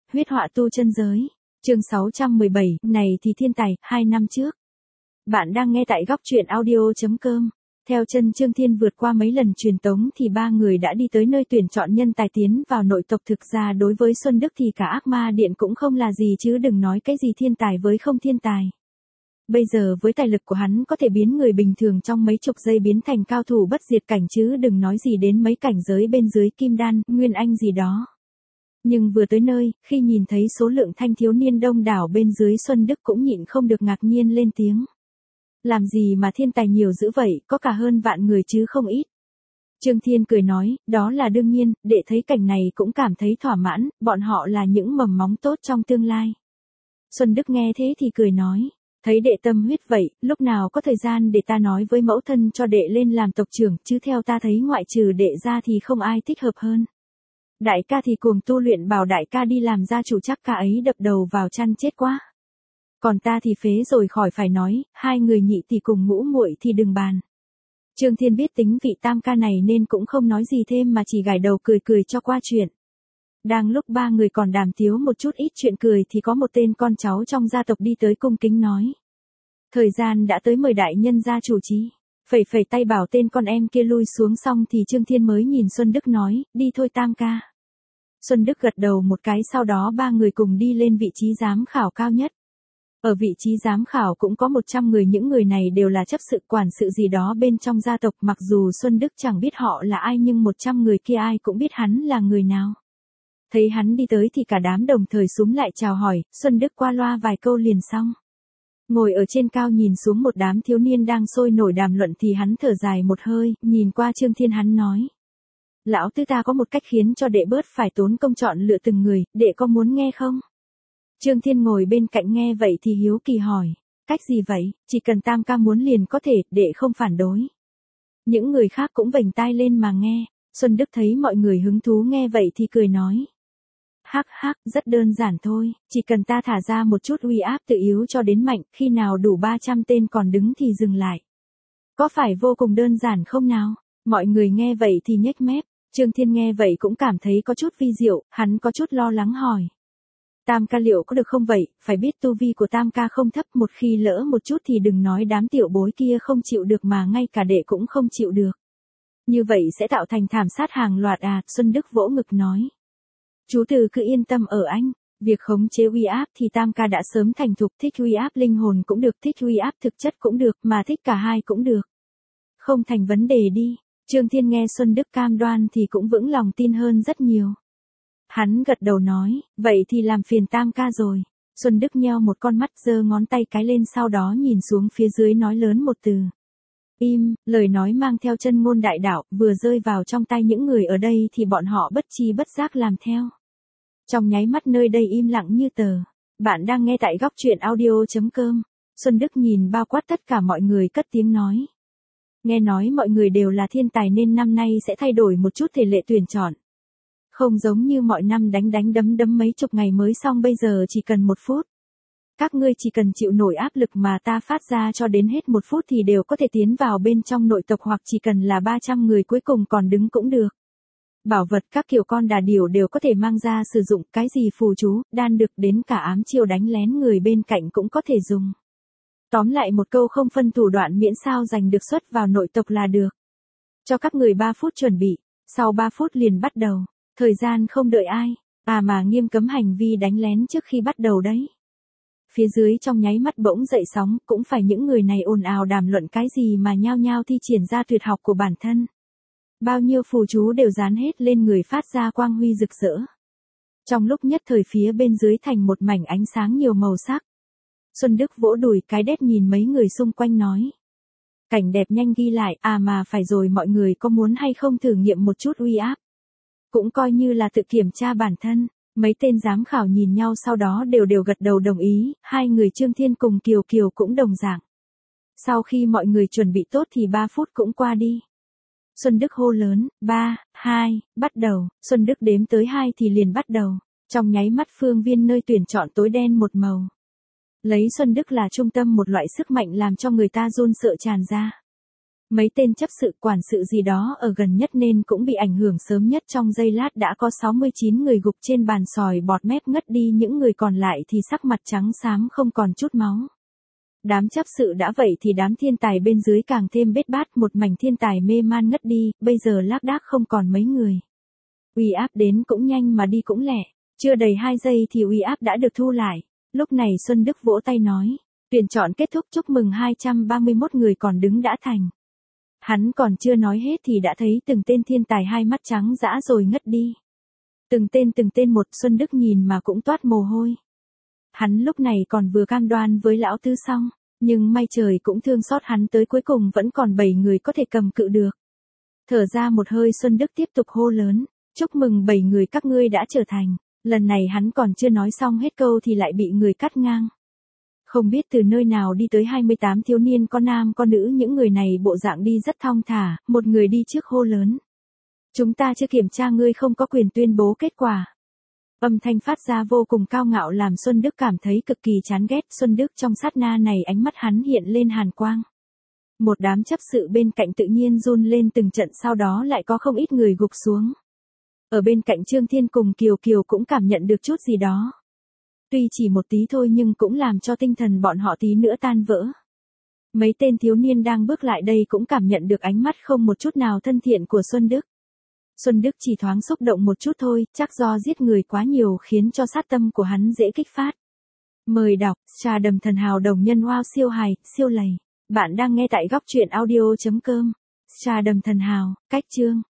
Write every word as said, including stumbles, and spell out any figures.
huyết họa tu chân giới. Chương sáu trăm mười bảy, này thì thiên tài, hai năm trước. Bạn đang nghe tại góc truyện audio.com. Theo chân Trương Thiên vượt qua mấy lần truyền tống thì ba người đã đi tới nơi tuyển chọn nhân tài tiến vào nội tộc. Thực ra đối với Xuân Đức thì cả ác ma điện cũng không là gì chứ đừng nói cái gì thiên tài với không thiên tài. Bây giờ với tài lực của hắn có thể biến người bình thường trong mấy chục giây biến thành cao thủ bất diệt cảnh chứ đừng nói gì đến mấy cảnh giới bên dưới kim đan, nguyên anh gì đó. Nhưng vừa tới nơi, khi nhìn thấy số lượng thanh thiếu niên đông đảo bên dưới Xuân Đức cũng nhịn không được ngạc nhiên lên tiếng. Làm gì mà thiên tài nhiều dữ vậy, có cả hơn vạn người chứ không ít. Trương Thiên cười nói, đó là đương nhiên, đệ thấy cảnh này cũng cảm thấy thỏa mãn, bọn họ là những mầm móng tốt trong tương lai. Xuân Đức nghe thế thì cười nói, thấy đệ tâm huyết vậy, lúc nào có thời gian để ta nói với mẫu thân cho đệ lên làm tộc trưởng, chứ theo ta thấy ngoại trừ đệ ra thì không ai thích hợp hơn. Đại ca thì cuồng tu luyện, bảo đại ca đi làm gia chủ chắc ca ấy đập đầu vào chăn chết quá. Còn ta thì phế rồi khỏi phải nói, hai người nhị thì cùng ngũ muội thì đừng bàn. Trương Thiên biết tính vị tam ca này nên cũng không nói gì thêm mà chỉ gảy đầu cười cười cho qua chuyện. Đang lúc ba người còn đàm tiếu một chút ít chuyện cười thì có một tên con cháu trong gia tộc đi tới cung kính nói. Thời gian đã tới mời đại nhân gia chủ trí. Phẩy phẩy tay bảo tên con em kia lui xuống xong thì Trương Thiên mới nhìn Xuân Đức nói, đi thôi tam ca. Xuân Đức gật đầu một cái, sau đó ba người cùng đi lên vị trí giám khảo cao nhất. Ở vị trí giám khảo cũng có một trăm người, những người này đều là chấp sự quản sự gì đó bên trong gia tộc, mặc dù Xuân Đức chẳng biết họ là ai nhưng một trăm người kia ai cũng biết hắn là người nào. Thấy hắn đi tới thì cả đám đồng thời xúm lại chào hỏi, Xuân Đức qua loa vài câu liền xong. Ngồi ở trên cao nhìn xuống một đám thiếu niên đang sôi nổi đàm luận thì hắn thở dài một hơi, nhìn qua Trương Thiên hắn nói. Lão tứ ta có một cách khiến cho đệ bớt phải tốn công chọn lựa từng người, đệ có muốn nghe không? Trương Thiên ngồi bên cạnh nghe vậy thì hiếu kỳ hỏi, cách gì vậy, chỉ cần tam ca muốn liền có thể, đệ không phản đối. Những người khác cũng vểnh tai lên mà nghe, Xuân Đức thấy mọi người hứng thú nghe vậy thì cười nói. Hắc hắc, rất đơn giản thôi, chỉ cần ta thả ra một chút uy áp từ yếu cho đến mạnh, khi nào đủ ba trăm tên còn đứng thì dừng lại. Có phải vô cùng đơn giản không nào? Mọi người nghe vậy thì nhếch mép, Trương Thiên nghe vậy cũng cảm thấy có chút vi diệu, hắn có chút lo lắng hỏi. Tam ca liệu có được không vậy, phải biết tu vi của tam ca không thấp, một khi lỡ một chút thì đừng nói đám tiểu bối kia không chịu được mà ngay cả đệ cũng không chịu được. Như vậy sẽ tạo thành thảm sát hàng loạt à, Xuân Đức vỗ ngực nói. Chú từ cứ yên tâm ở anh, việc khống chế uy áp thì tam ca đã sớm thành thục, thích uy áp linh hồn cũng được, thích uy áp thực chất cũng được, mà thích cả hai cũng được. Không thành vấn đề đi, Trương Thiên nghe Xuân Đức cam đoan thì cũng vững lòng tin hơn rất nhiều. Hắn gật đầu nói, vậy thì làm phiền tam ca rồi. Xuân Đức nheo một con mắt giơ ngón tay cái lên sau đó nhìn xuống phía dưới nói lớn một từ. Im, lời nói mang theo chân ngôn đại đạo, vừa rơi vào trong tay những người ở đây thì bọn họ bất chi bất giác làm theo. Trong nháy mắt nơi đây im lặng như tờ. Bạn đang nghe tại góc truyện audio.com. Xuân Đức nhìn bao quát tất cả mọi người cất tiếng nói. Nghe nói mọi người đều là thiên tài nên năm nay sẽ thay đổi một chút thể lệ tuyển chọn. Không giống như mọi năm đánh đánh đấm đấm mấy chục ngày mới xong, bây giờ chỉ cần một phút. Các ngươi chỉ cần chịu nổi áp lực mà ta phát ra cho đến hết một phút thì đều có thể tiến vào bên trong nội tộc, hoặc chỉ cần là ba trăm người cuối cùng còn đứng cũng được. Bảo vật các kiểu con đà điểu đều có thể mang ra sử dụng, cái gì phù chú, đan được đến cả ám chiêu đánh lén người bên cạnh cũng có thể dùng. Tóm lại một câu, không phân thủ đoạn miễn sao giành được suất vào nội tộc là được. Cho các người ba phút chuẩn bị, sau ba phút liền bắt đầu, thời gian không đợi ai, à mà nghiêm cấm hành vi đánh lén trước khi bắt đầu đấy. Phía dưới trong nháy mắt bỗng dậy sóng, cũng phải những người này ồn ào đàm luận cái gì mà nhao nhao thi triển ra tuyệt học của bản thân. Bao nhiêu phù chú đều dán hết lên người phát ra quang huy rực rỡ. Trong lúc nhất thời phía bên dưới thành một mảnh ánh sáng nhiều màu sắc. Xuân Đức vỗ đùi cái đét nhìn mấy người xung quanh nói. Cảnh đẹp nhanh ghi lại, à mà phải rồi, mọi người có muốn hay không thử nghiệm một chút uy áp. Cũng coi như là tự kiểm tra bản thân. Mấy tên giám khảo nhìn nhau sau đó đều đều gật đầu đồng ý, hai người Trương Thiên cùng Kiều Kiều cũng đồng dạng. Sau khi mọi người chuẩn bị tốt thì ba phút cũng qua đi. Xuân Đức hô lớn, ba, hai, bắt đầu, Xuân Đức đếm tới hai thì liền bắt đầu. Trong nháy mắt phương viên nơi tuyển chọn tối đen một màu. Lấy Xuân Đức là trung tâm, một loại sức mạnh làm cho người ta run sợ tràn ra. Mấy tên chấp sự quản sự gì đó ở gần nhất nên cũng bị ảnh hưởng sớm nhất, trong giây lát đã có sáu mươi chín người gục trên bàn sỏi bọt mép ngất đi, những người còn lại thì sắc mặt trắng xám không còn chút máu. Đám chấp sự đã vậy thì đám thiên tài bên dưới càng thêm bết bát, một mảnh thiên tài mê man ngất đi, bây giờ lác đác không còn mấy người. Uy áp đến cũng nhanh mà đi cũng lẹ, chưa đầy hai giây thì uy áp đã được thu lại. Lúc này Xuân Đức vỗ tay nói, tuyển chọn kết thúc, chúc mừng hai trăm ba mươi mốt người còn đứng đã thành. Hắn còn chưa nói hết thì đã thấy từng tên thiên tài hai mắt trắng dã rồi ngất đi. Từng tên từng tên một, Xuân Đức nhìn mà cũng toát mồ hôi. Hắn lúc này còn vừa cam đoan với lão tứ xong, nhưng may trời cũng thương xót hắn, tới cuối cùng vẫn còn bảy người có thể cầm cự được. Thở ra một hơi, Xuân Đức tiếp tục hô lớn, chúc mừng bảy người các ngươi đã trở thành. Lần này hắn còn chưa nói xong hết câu thì lại bị người cắt ngang. Không biết từ nơi nào đi tới hai mươi tám thiếu niên, có nam có nữ, những người này bộ dạng đi rất thong thả, một người đi trước hô lớn. Chúng ta chưa kiểm tra, ngươi không có quyền tuyên bố kết quả. Âm thanh phát ra vô cùng cao ngạo làm Xuân Đức cảm thấy cực kỳ chán ghét. Xuân Đức trong sát na này ánh mắt hắn hiện lên hàn quang. Một đám chấp sự bên cạnh tự nhiên run lên từng trận, sau đó lại có không ít người gục xuống. Ở bên cạnh Trương Thiên cùng Kiều Kiều cũng cảm nhận được chút gì đó. Tuy chỉ một tí thôi nhưng cũng làm cho tinh thần bọn họ tí nữa tan vỡ. Mấy tên thiếu niên đang bước lại đây cũng cảm nhận được ánh mắt không một chút nào thân thiện của Xuân Đức. Xuân Đức chỉ thoáng xúc động một chút thôi, chắc do giết người quá nhiều khiến cho sát tâm của hắn dễ kích phát. Mời đọc, Trà Đầm Thần Hào Đồng Nhân Wow siêu hài, siêu lầy. Bạn đang nghe tại góc truyện audio chấm com. Trà Đầm Thần Hào, cách chương.